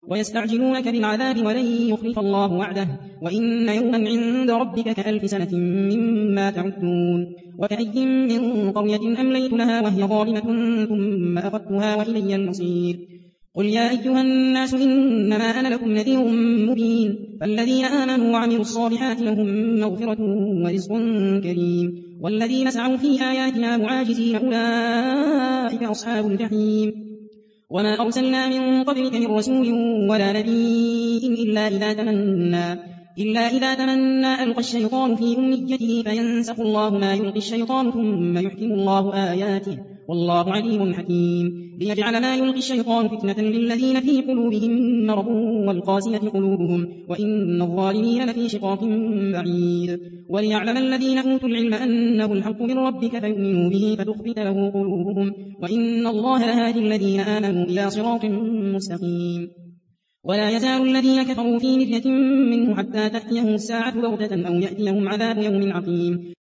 ويستعجلونك بالعذاب ولن يخلف الله وعده وإن يوما عند ربك كألف سنة مما تعدون وكأي من قرية أمليت لها وهي ظالمة ثم أخذتها وإلي المصير قل يا أيها الناس إنما أنا لكم نذير مبين فالذين آمنوا وعملوا الصالحات لهم مغفرة ورزق كريم والذين سعوا في آياتنا معاجزين أولئك أصحاب الجحيم وما أرسلنا من قبلك من رسول ولا نبي إلا إذا تمنى ألقى الشيطان في أمنيته فينسخ الله ما يلقي الشيطان ثم يحكم الله آياته والله عليم حكيم ليجعل ما يلقي الشيطان فتنة للذين في قلوبهم مرض والقاسية قلوبهم وإن الظالمين لفي شقاق بعيد وليعلم الذين أوتوا العلم أنه الحق من ربك فيؤمنوا به فتخبت له قلوبهم وإن الله لهادي الذين آمنوا إلى صراط مستقيم ولا يزال الذين كفروا في مرية منه حتى تأتيهم الساعة بغتة أو يأتيهم عذاب يوم عقيم